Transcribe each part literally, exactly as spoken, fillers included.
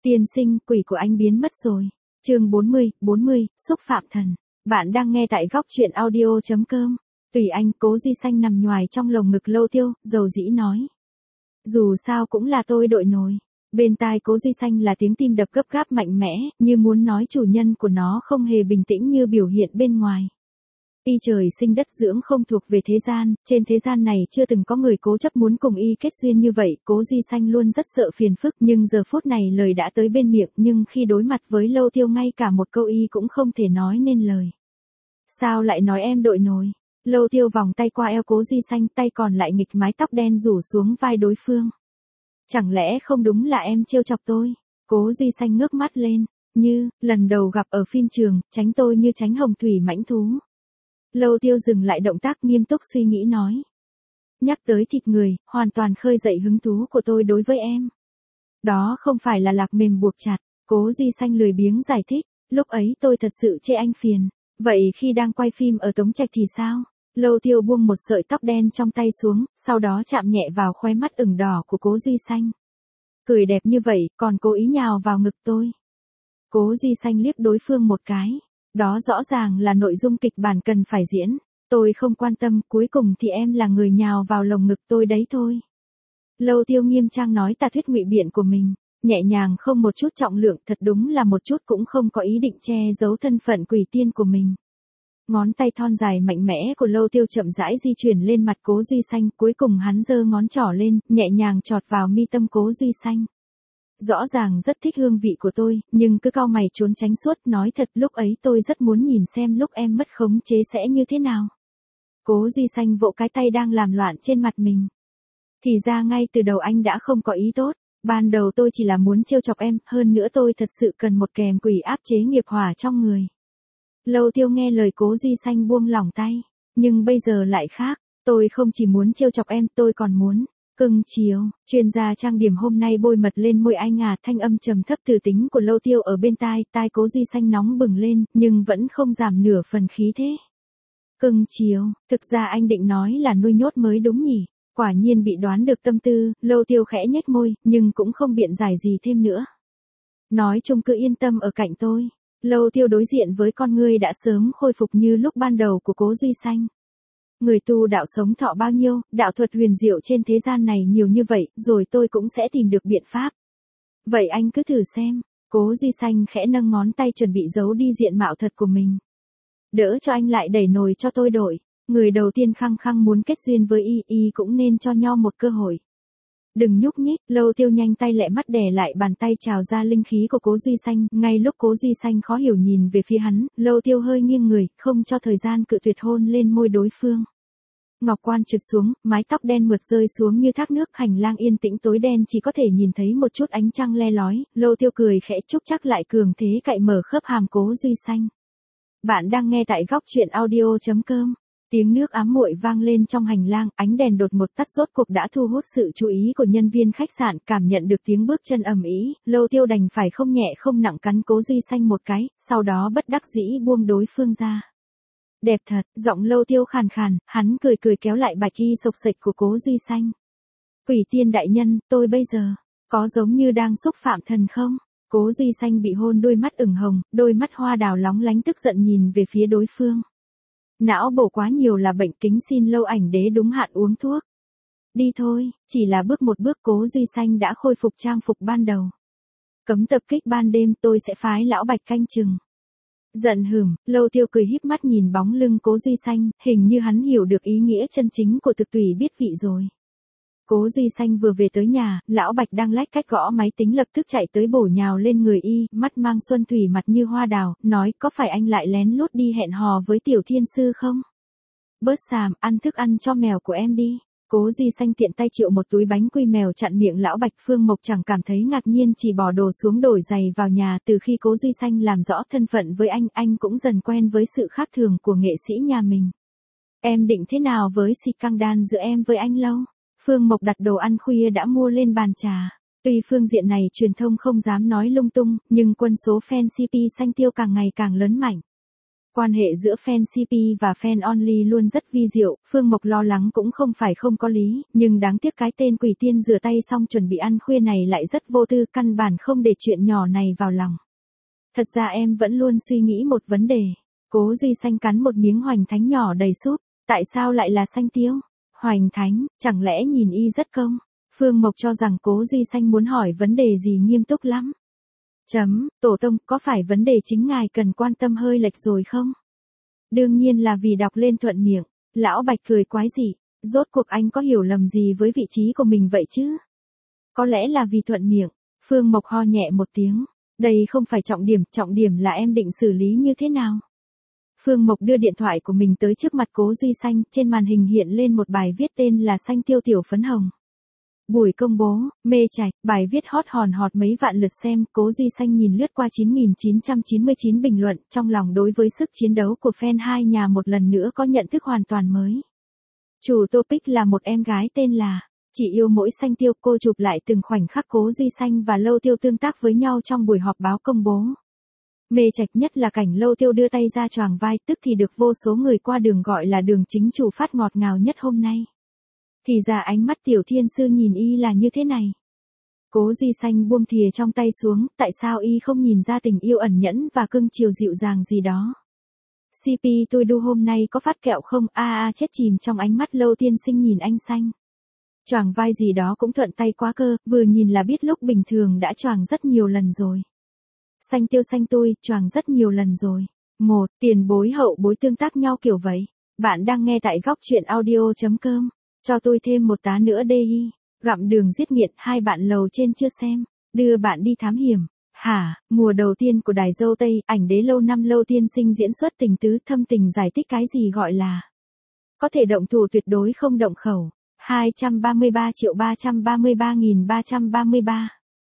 Tiên sinh, quỷ của anh biến mất rồi. Chương bốn mươi, bốn mươi, xúc phạm thần. Bạn đang nghe tại góc truyện audio chấm com. Tùy anh, Cố Duy Xanh nằm nhoài trong lồng ngực Lâu Tiêu, dầu dĩ nói. Dù sao cũng là tôi đội nổi. Bên tai Cố Duy Xanh là tiếng tim đập gấp gáp mạnh mẽ, như muốn nói chủ nhân của nó không hề bình tĩnh như biểu hiện bên ngoài. Y trời sinh đất dưỡng không thuộc về thế gian, trên thế gian này chưa từng có người cố chấp muốn cùng y kết duyên như vậy, Cố Duy Xanh luôn rất sợ phiền phức, nhưng giờ phút này lời đã tới bên miệng, nhưng khi đối mặt với Lâu Tiêu ngay cả một câu y cũng không thể nói nên lời. Sao lại nói em đội nổi? Lâu Tiêu vòng tay qua eo Cố Duy Xanh, tay còn lại nghịch mái tóc đen rủ xuống vai đối phương. Chẳng lẽ không đúng là em trêu chọc tôi? Cố Duy Xanh ngước mắt lên, như, lần đầu gặp ở phim trường, tránh tôi như tránh hồng thủy mãnh thú. Lâu Tiêu dừng lại động tác nghiêm túc suy nghĩ nói. Nhắc tới thịt người, hoàn toàn khơi dậy hứng thú của tôi đối với em. Đó không phải là lạc mềm buộc chặt, Cố Duy Xanh lười biếng giải thích, lúc ấy tôi thật sự chê anh phiền. Vậy khi đang quay phim ở Tống Trạch thì sao? Lâu Tiêu buông một sợi tóc đen trong tay xuống, sau đó chạm nhẹ vào khóe mắt ửng đỏ của Cố Duy Xanh. Cười đẹp như vậy, còn cố ý nhào vào ngực tôi. Cố Duy Xanh liếc đối phương một cái. Đó rõ ràng là nội dung kịch bản cần phải diễn. Tôi không quan tâm, cuối cùng thì em là người nhào vào lồng ngực tôi đấy thôi. Lâu Tiêu nghiêm trang nói tà thuyết ngụy biện của mình, nhẹ nhàng không một chút trọng lượng, thật đúng là một chút cũng không có ý định che giấu thân phận quỷ tiên của mình. Ngón tay thon dài mạnh mẽ của Lâu Tiêu chậm rãi di chuyển lên mặt Cố Duy Xanh, cuối cùng hắn giơ ngón trỏ lên, nhẹ nhàng chọt vào mi tâm Cố Duy Xanh. Rõ ràng rất thích hương vị của tôi, nhưng cứ cau mày trốn tránh suốt, nói thật lúc ấy tôi rất muốn nhìn xem lúc em mất khống chế sẽ như thế nào. Cố Duy Xanh vỗ cái tay đang làm loạn trên mặt mình. Thì ra ngay từ đầu anh đã không có ý tốt, ban đầu tôi chỉ là muốn trêu chọc em, hơn nữa tôi thật sự cần một kèm quỷ áp chế nghiệp hỏa trong người. Lâu Tiêu nghe lời Cố Duy Xanh buông lỏng tay, nhưng bây giờ lại khác, tôi không chỉ muốn trêu chọc em, tôi còn muốn cưng chiều. Chuyên gia trang điểm hôm nay bôi mật lên môi anh à, thanh âm trầm thấp từ tính của Lâu Tiêu ở bên tai, tai Cố Duy Xanh nóng bừng lên, nhưng vẫn không giảm nửa phần khí thế. Cưng chiều, thực ra anh định nói là nuôi nhốt mới đúng nhỉ, quả nhiên bị đoán được tâm tư, Lâu Tiêu khẽ nhếch môi, nhưng cũng không biện giải gì thêm nữa. Nói chung cứ yên tâm ở cạnh tôi. Lâu Tiêu đối diện với con ngươi đã sớm khôi phục như lúc ban đầu của Cố Duy Xanh. Người tu đạo sống thọ bao nhiêu, đạo thuật huyền diệu trên thế gian này nhiều như vậy, rồi tôi cũng sẽ tìm được biện pháp. Vậy anh cứ thử xem. Cố Duy Xanh khẽ nâng ngón tay chuẩn bị giấu đi diện mạo thật của mình. Đỡ cho anh lại đẩy nồi cho tôi đổi. Người đầu tiên khăng khăng muốn kết duyên với y, y cũng nên cho nhau một cơ hội. Đừng nhúc nhích, Lâu Tiêu nhanh tay lẹ mắt đè lại bàn tay trào ra linh khí của Cố Duy Xanh, ngay lúc Cố Duy Xanh khó hiểu nhìn về phía hắn, Lâu Tiêu hơi nghiêng người, không cho thời gian cự tuyệt hôn lên môi đối phương. Ngọc quan trượt xuống, mái tóc đen mượt rơi xuống như thác nước, hành lang yên tĩnh tối đen chỉ có thể nhìn thấy một chút ánh trăng le lói, Lâu Tiêu cười khẽ chúc chắc lại cường thế cạy mở khớp hàm Cố Duy Xanh. Bạn đang nghe tại góc truyện audio chấm com. Tiếng nước ám muội vang lên trong hành lang, ánh đèn đột ngột tắt rốt cuộc đã thu hút sự chú ý của nhân viên khách sạn, cảm nhận được tiếng bước chân ầm ĩ, Lâu Tiêu đành phải không nhẹ không nặng cắn Cố Duy Xanh một cái, sau đó bất đắc dĩ buông đối phương ra. Đẹp thật, giọng Lâu Tiêu khàn khàn, hắn cười cười kéo lại bạch y xộc xệch của Cố Duy Xanh. Quỷ tiên đại nhân, tôi bây giờ, có giống như đang xúc phạm thần không? Cố Duy Xanh bị hôn đôi mắt ửng hồng, đôi mắt hoa đào lóng lánh tức giận nhìn về phía đối phương. Não bổ quá nhiều là bệnh, kính xin Lâu ảnh đế đúng hạn uống thuốc. Đi thôi, chỉ là bước một bước Cố Duy Xanh đã khôi phục trang phục ban đầu. Cấm tập kích ban đêm, tôi sẽ phái lão bạch canh chừng. Giận hừm, Lâu Tiêu cười híp mắt nhìn bóng lưng Cố Duy Xanh, hình như hắn hiểu được ý nghĩa chân chính của thực tùy biết vị rồi. Cố Duy Xanh vừa về tới nhà, lão bạch đang lách cách gõ máy tính lập tức chạy tới bổ nhào lên người y, mắt mang xuân thủy mặt như hoa đào, nói có phải anh lại lén lút đi hẹn hò với tiểu thiên sư không? Bớt xàm, ăn thức ăn cho mèo của em đi. Cố Duy Xanh tiện tay triệu một túi bánh quy mèo chặn miệng lão bạch. Phương Mộc chẳng cảm thấy ngạc nhiên, chỉ bỏ đồ xuống đổi giày vào nhà. Từ khi Cố Duy Xanh làm rõ thân phận với anh, anh cũng dần quen với sự khác thường của nghệ sĩ nhà mình. Em định thế nào với si căng đan giữa em với anh Lâu? Phương Mộc đặt đồ ăn khuya đã mua lên bàn trà. Tuy phương diện này truyền thông không dám nói lung tung, nhưng quân số fan xê pê Xanh Tiêu càng ngày càng lớn mạnh. Quan hệ giữa fan xê pê và fan only luôn rất vi diệu, Phương Mộc lo lắng cũng không phải không có lý, nhưng đáng tiếc cái tên quỷ tiên rửa tay xong chuẩn bị ăn khuya này lại rất vô tư, căn bản không để chuyện nhỏ này vào lòng. Thật ra em vẫn luôn suy nghĩ một vấn đề. Cố Duy Xanh cắn một miếng hoành thánh nhỏ đầy súp, tại sao lại là xanh tiêu? Hoành thánh, chẳng lẽ nhìn y rất công? Phương Mộc cho rằng Cố Duy Xanh muốn hỏi vấn đề gì nghiêm túc lắm. Chấm, tổ tông, có phải vấn đề chính ngài cần quan tâm hơi lệch rồi không? Đương nhiên là vì đọc lên thuận miệng. Lão Bạch cười quái dị, rốt cuộc anh có hiểu lầm gì với vị trí của mình vậy chứ? Có lẽ là vì thuận miệng. Phương Mộc ho nhẹ một tiếng. Đây không phải trọng điểm, trọng điểm là em định xử lý như thế nào? Phương Mộc đưa điện thoại của mình tới trước mặt Cố Duy Xanh, trên màn hình hiện lên một bài viết tên là Xanh tiêu tiểu phấn hồng. Buổi công bố, mê chạch, bài viết hot hòn hot mấy vạn lượt xem, Cố Duy Xanh nhìn lướt qua chín nghìn chín trăm chín mươi chín bình luận, trong lòng đối với sức chiến đấu của fan hai nhà một lần nữa có nhận thức hoàn toàn mới. Chủ topic là một em gái tên là Chỉ yêu mỗi xanh tiêu, cô chụp lại từng khoảnh khắc Cố Duy Xanh và Lâu Tiêu tương tác với nhau trong buổi họp báo công bố. Mê chạch nhất là cảnh Lâu Tiêu đưa tay ra choàng vai, tức thì được vô số người qua đường gọi là đường chính chủ phát ngọt ngào nhất hôm nay. Thì ra ánh mắt tiểu thiên sư nhìn y là như thế này. Cố Duy Xanh buông thìa trong tay xuống, tại sao y không nhìn ra tình yêu ẩn nhẫn và cưng chiều dịu dàng gì đó? xê pê tôi đu hôm nay có phát kẹo không? A a chết chìm trong ánh mắt Lâu tiên sinh nhìn anh Xanh. Choàng vai gì đó cũng thuận tay quá cơ, vừa nhìn là biết lúc bình thường đã choàng rất nhiều lần rồi. Xanh tiêu xanh tôi, choàng rất nhiều lần rồi. Một, tiền bối hậu bối tương tác nhau kiểu vậy. Bạn đang nghe tại góc truyện audio chấm com. Cho tôi thêm một tá nữa đi. Gặm đường giết nghiện, hai bạn lầu trên chưa xem. Đưa bạn đi thám hiểm. Hả, mùa đầu tiên của Đài Dâu Tây, ảnh đế lâu năm Lâu tiên sinh diễn xuất tình tứ thâm tình giải thích cái gì gọi là có thể động thủ tuyệt đối không động khẩu. hai trăm ba mươi ba triệu ba trăm ba mươi ba nghìn ba trăm ba mươi ba.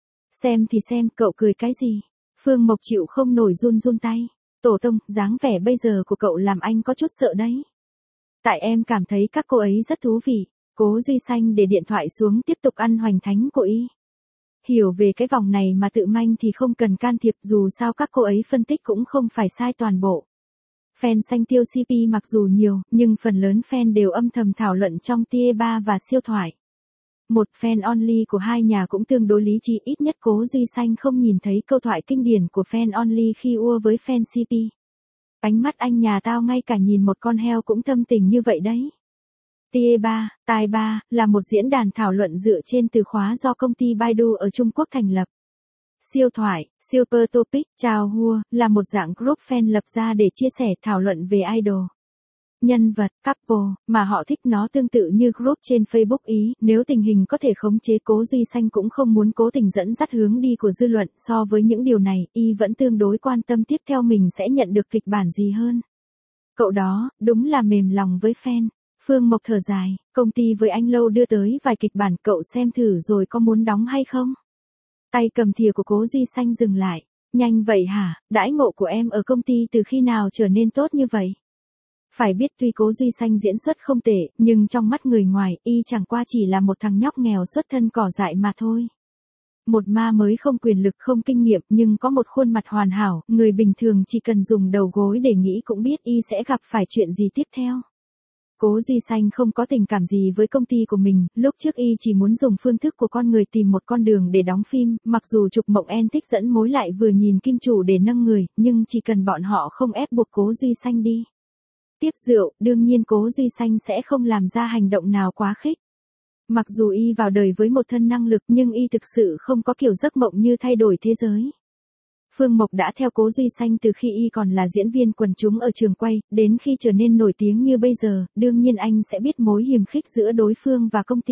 Xem thì xem, cậu cười cái gì? Phương Mộc chịu không nổi run run tay. Tổ tông, dáng vẻ bây giờ của cậu làm anh có chút sợ đấy. Tại em cảm thấy các cô ấy rất thú vị. Cố Duy Xanh để điện thoại xuống tiếp tục ăn hoành thánh của y. Hiểu về cái vòng này mà tự manh thì không cần can thiệp, dù sao các cô ấy phân tích cũng không phải sai toàn bộ. Fan xanh tiêu xê pê mặc dù nhiều, nhưng phần lớn fan đều âm thầm thảo luận trong tier ba và siêu thoại. Một fan only của hai nhà cũng tương đối lý trí, ít nhất Cố Duy Xanh không nhìn thấy câu thoại kinh điển của fan only khi ua với fan xê pê. Ánh mắt anh nhà tao ngay cả nhìn một con heo cũng thâm tình như vậy đấy. Tier ba, Tai ba, là một diễn đàn thảo luận dựa trên từ khóa do công ty Baidu ở Trung Quốc thành lập. Siêu thoại, Super Topic, Chào Hua, là một dạng group fan lập ra để chia sẻ thảo luận về idol. Nhân vật, couple, mà họ thích nó tương tự như group trên Facebook ý, nếu tình hình có thể khống chế Cố Duy Xanh cũng không muốn cố tình dẫn dắt hướng đi của dư luận, so với những điều này, y vẫn tương đối quan tâm tiếp theo mình sẽ nhận được kịch bản gì hơn. Cậu đó, đúng là mềm lòng với fan. Phương Mộc thở dài, công ty với anh Lâu đưa tới vài kịch bản, cậu xem thử rồi có muốn đóng hay không? Tay cầm thìa của Cố Duy Xanh dừng lại. Nhanh vậy hả, đãi ngộ của em ở công ty từ khi nào trở nên tốt như vậy? Phải biết tuy Cố Duy Xanh diễn xuất không tệ, nhưng trong mắt người ngoài, y chẳng qua chỉ là một thằng nhóc nghèo xuất thân cỏ dại mà thôi. Một ma mới không quyền lực không kinh nghiệm nhưng có một khuôn mặt hoàn hảo, người bình thường chỉ cần dùng đầu gối để nghĩ cũng biết y sẽ gặp phải chuyện gì tiếp theo. Cố Duy Xanh không có tình cảm gì với công ty của mình, lúc trước y chỉ muốn dùng phương thức của con người tìm một con đường để đóng phim, mặc dù Trục Mộng En thích dẫn mối lại vừa nhìn kim chủ để nâng người, nhưng chỉ cần bọn họ không ép buộc Cố Duy Xanh đi tiếp rượu, đương nhiên Cố Duy Xanh sẽ không làm ra hành động nào quá khích. Mặc dù y vào đời với một thân năng lực nhưng y thực sự không có kiểu giấc mộng như thay đổi thế giới. Phương Mộc đã theo Cố Duy Xanh từ khi y còn là diễn viên quần chúng ở trường quay, đến khi trở nên nổi tiếng như bây giờ, đương nhiên anh sẽ biết mối hiềm khích giữa đối phương và công ty.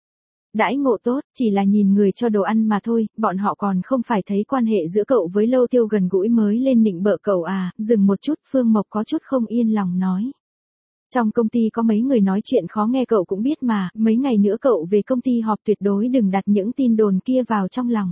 Đãi ngộ tốt, chỉ là nhìn người cho đồ ăn mà thôi, bọn họ còn không phải thấy quan hệ giữa cậu với Lâu Tiêu gần gũi mới lên nịnh bợ cậu à, dừng một chút, Phương Mộc có chút không yên lòng nói. Trong công ty có mấy người nói chuyện khó nghe cậu cũng biết mà, mấy ngày nữa cậu về công ty họp tuyệt đối đừng đặt những tin đồn kia vào trong lòng.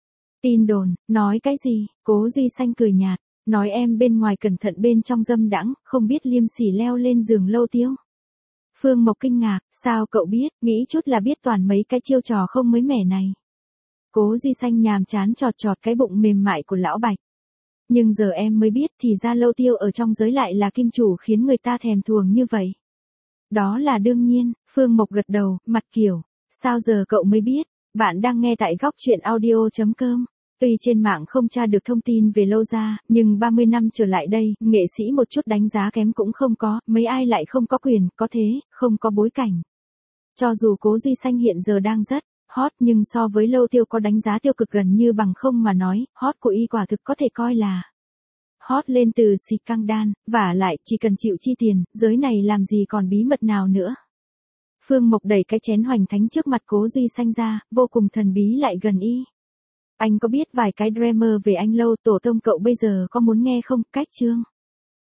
Tin đồn, nói cái gì? Cố Duy Xanh cười nhạt, nói em bên ngoài cẩn thận bên trong dâm đãng, không biết liêm sỉ leo lên giường Lâu Tiêu. Phương Mộc kinh ngạc, sao cậu biết, nghĩ chút là biết toàn mấy cái chiêu trò không mới mẻ này. Cố Duy Xanh nhàm chán chọt chọt cái bụng mềm mại của lão Bạch. Nhưng giờ em mới biết thì ra Lâu Tiêu ở trong giới lại là kim chủ khiến người ta thèm thuồng như vậy. Đó là đương nhiên, Phương Mộc gật đầu, mặt kiểu, sao giờ cậu mới biết, bạn đang nghe tại góc chuyện audio.com. Tuy trên mạng không tra được thông tin về Lâu gia, nhưng ba mươi năm trở lại đây, nghệ sĩ một chút đánh giá kém cũng không có, mấy ai lại không có quyền, có thế, không có bối cảnh. Cho dù Cố Duy Xanh hiện giờ đang rất hot nhưng so với Lâu Tiêu có đánh giá tiêu cực gần như bằng không mà nói, hot của y quả thực có thể coi là hot lên từ xì căng đan, vả lại chỉ cần chịu chi tiền, giới này làm gì còn bí mật nào nữa. Phương Mộc đẩy cái chén hoành thánh trước mặt Cố Duy Xanh ra, vô cùng thần bí lại gần y. Anh có biết vài cái drama về anh Lâu, tổ tông cậu bây giờ có muốn nghe không, cách chương.